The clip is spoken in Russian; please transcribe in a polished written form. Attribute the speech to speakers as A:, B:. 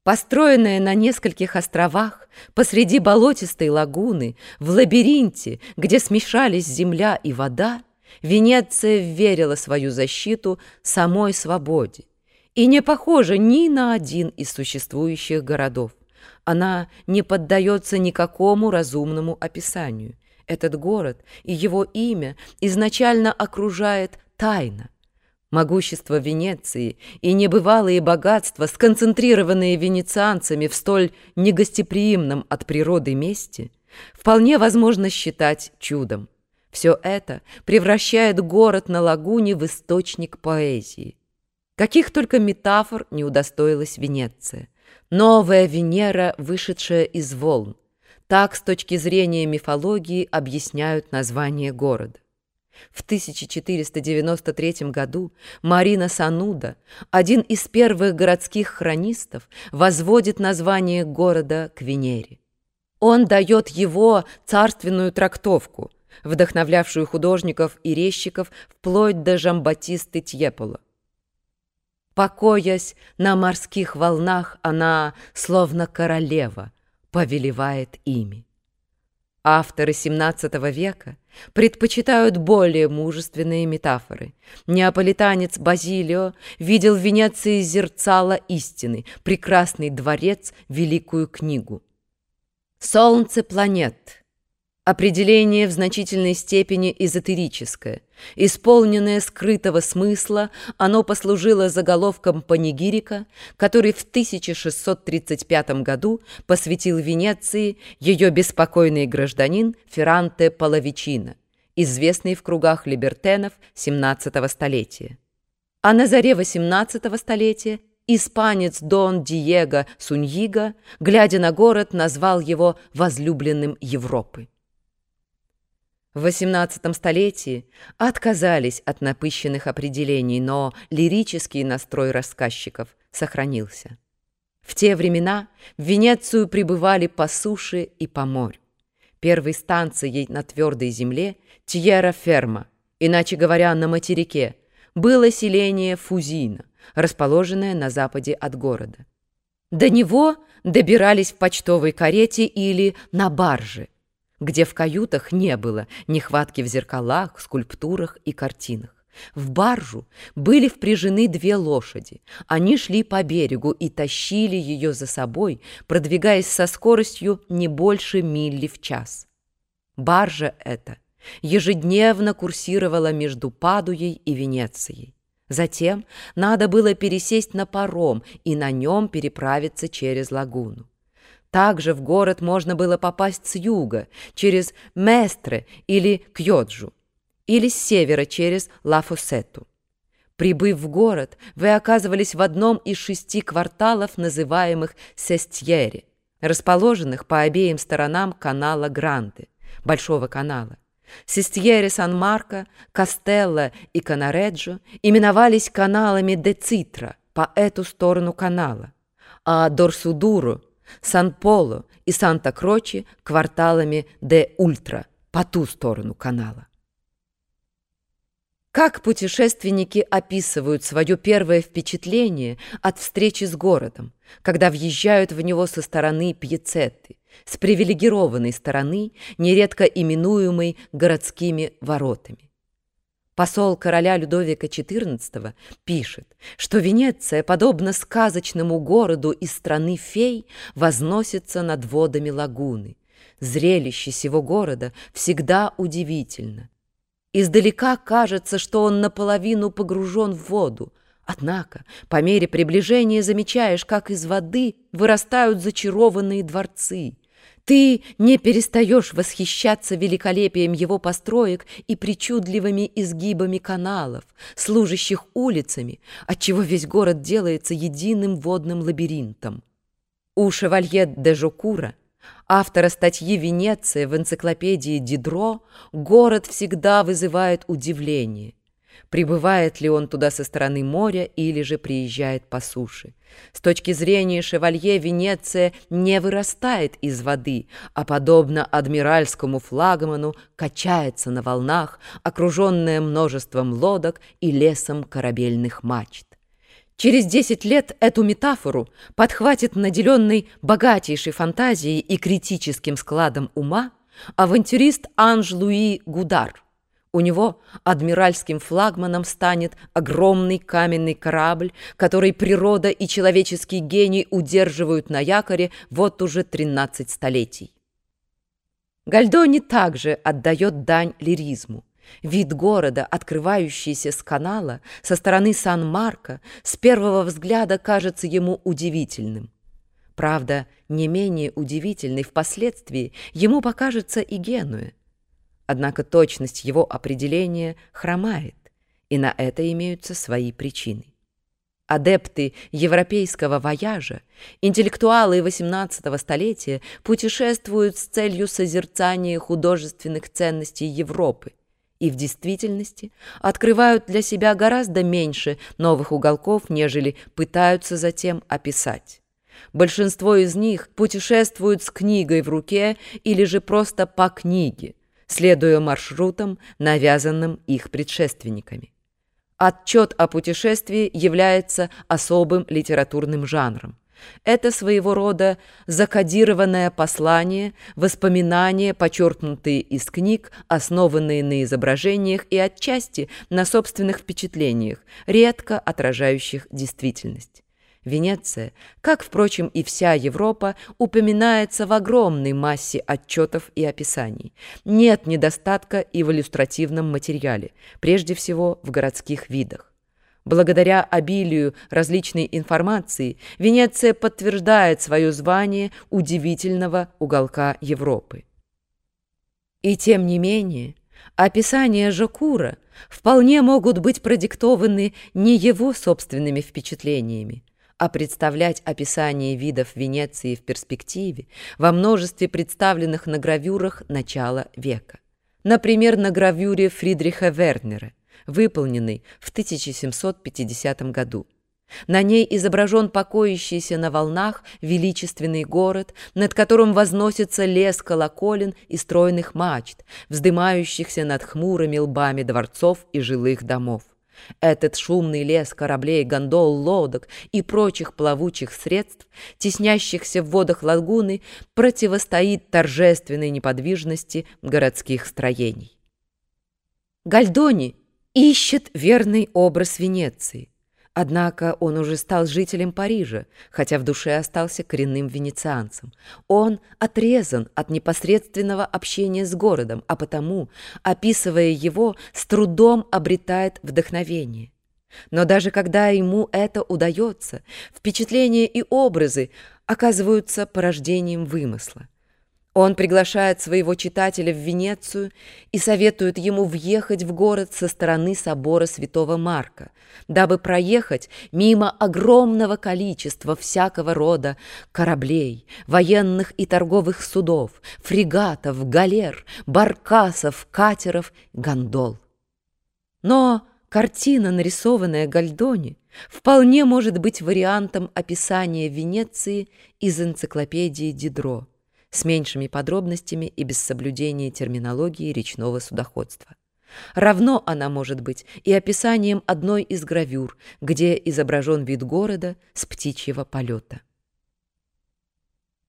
A: Построенная на нескольких островах, посреди болотистой лагуны, в лабиринте, где смешались земля и вода, Венеция верила свою защиту самой свободе и не похожа ни на один из существующих городов. Она не поддается никакому разумному описанию. Этот город и его имя изначально окружает тайна. Могущество Венеции и небывалые богатства, сконцентрированные венецианцами в столь негостеприимном от природы месте, вполне возможно считать чудом. Все это превращает город на лагуне в источник поэзии. Каких только метафор не удостоилась Венеция. Новая Венера, вышедшая из волн. Так, с точки зрения мифологии, объясняют название города. В 1493 году Марина Сануда, один из первых городских хронистов, возводит название города к Венере. Он дает его царственную трактовку, вдохновлявшую художников и резчиков вплоть до Жамбатисты Тьепола. Покоясь на морских волнах, она, словно королева, повелевает ими. Авторы XVII века предпочитают более мужественные метафоры. Неаполитанец Базилио видел в Венеции зерцало истины, прекрасный дворец, великую книгу. Солнце планет. Определение в значительной степени эзотерическое. Исполненное скрытого смысла, оно послужило заголовком панигирика, который в 1635 году посвятил Венеции ее беспокойный гражданин Ферранте Паллавичино, известный в кругах либертенов XVII столетия. А на заре XVIII столетия испанец Дон Диего Суньига, глядя на город, назвал его возлюбленным Европы. В XVIII столетии отказались от напыщенных определений, но лирический настрой рассказчиков сохранился. В те времена в Венецию прибывали по суше и по морю. Первой станцией на твердой земле Тьерра-ферма, иначе говоря, на материке, было селение Фузино, расположенное на западе от города. До него добирались в почтовой карете или на барже, где в каютах не было нехватки в зеркалах, скульптурах и картинах. В баржу были впряжены 2 лошади. Они шли по берегу и тащили ее за собой, продвигаясь со скоростью не больше мили в час. Баржа эта ежедневно курсировала между Падуей и Венецией. Затем надо было пересесть на паром и на нем переправиться через лагуну. Также в город можно было попасть с юга, через Местре или Кьоджу, или с севера через Ла-Фоссету. Прибыв в город, вы оказывались в одном из 6 кварталов, называемых Сестьери, расположенных по обеим сторонам канала Гранде, Большого канала. Сестьери Сан-Марко, Кастелло и Канареджо именовались каналами де Цитра по эту сторону канала, а Дорсудуро, Сан-Поло и Санта-Кроче кварталами де Ультра по ту сторону канала. Как путешественники описывают свое первое впечатление от встречи с городом, когда въезжают в него со стороны Пьяцетты, с привилегированной стороны, нередко именуемой городскими воротами. Посол короля Людовика XIV пишет, что Венеция, подобно сказочному городу из страны фей, возносится над водами лагуны. Зрелище сего города всегда удивительно. Издалека кажется, что он наполовину погружен в воду, однако по мере приближения замечаешь, как из воды вырастают зачарованные дворцы. Ты не перестаешь восхищаться великолепием его построек и причудливыми изгибами каналов, служащих улицами, отчего весь город делается единым водным лабиринтом. У Шевалье де Жокура, автора статьи «Венеция» в энциклопедии Дидро, город всегда вызывает удивление. Прибывает ли он туда со стороны моря или же приезжает по суше. С точки зрения Шевалье, Венеция не вырастает из воды, а, подобно адмиральскому флагману, качается на волнах, окруженная множеством лодок и лесом корабельных мачт. Через 10 лет эту метафору подхватит наделенный богатейшей фантазией и критическим складом ума авантюрист Анж-Луи Гудар. У него адмиральским флагманом станет огромный каменный корабль, который природа и человеческий гений удерживают на якоре вот уже 13 столетий. Гальдони также отдает дань лиризму. Вид города, открывающийся с канала со стороны Сан-Марко, с первого взгляда кажется ему удивительным. Правда, не менее удивительной впоследствии ему покажется и Генуя. Однако точность его определения хромает, и на это имеются свои причины. Адепты европейского вояжа, интеллектуалы XVIII столетия путешествуют с целью созерцания художественных ценностей Европы и в действительности открывают для себя гораздо меньше новых уголков, нежели пытаются затем описать. Большинство из них путешествуют с книгой в руке или же просто по книге, следуя маршрутам, навязанным их предшественниками. Отчет о путешествии является особым литературным жанром. Это своего рода закодированное послание, воспоминания, почерпнутые из книг, основанные на изображениях и отчасти на собственных впечатлениях, редко отражающих действительность. Венеция, как, впрочем, и вся Европа, упоминается в огромной массе отчетов и описаний. Нет недостатка и в иллюстративном материале, прежде всего в городских видах. Благодаря обилию различной информации Венеция подтверждает свое звание удивительного уголка Европы. И тем не менее, описания Жокура вполне могут быть продиктованы не его собственными впечатлениями, а представлять описание видов Венеции в перспективе во множестве представленных на гравюрах начала века. Например, на гравюре Фридриха Вернера, выполненной в 1750 году. На ней изображен покоящийся на волнах величественный город, над которым возносится лес колоколен и стройных мачт, вздымающихся над хмурыми лбами дворцов и жилых домов. Этот шумный лес кораблей, гондол, лодок и прочих плавучих средств, теснящихся в водах лагуны, противостоит торжественной неподвижности городских строений. Гальдони ищет верный образ Венеции. Однако он уже стал жителем Парижа, хотя в душе остался коренным венецианцем. Он отрезан от непосредственного общения с городом, а потому, описывая его, с трудом обретает вдохновение. Но даже когда ему это удается, впечатления и образы оказываются порождением вымысла. Он приглашает своего читателя в Венецию и советует ему въехать в город со стороны собора Святого Марка, дабы проехать мимо огромного количества всякого рода кораблей, военных и торговых судов, фрегатов, галер, баркасов, катеров, гондол. Но картина, нарисованная Гальдони, вполне может быть вариантом описания Венеции из энциклопедии Дидро, с меньшими подробностями и без соблюдения терминологии речного судоходства. Равно она может быть и описанием одной из гравюр, где изображен вид города с птичьего полета.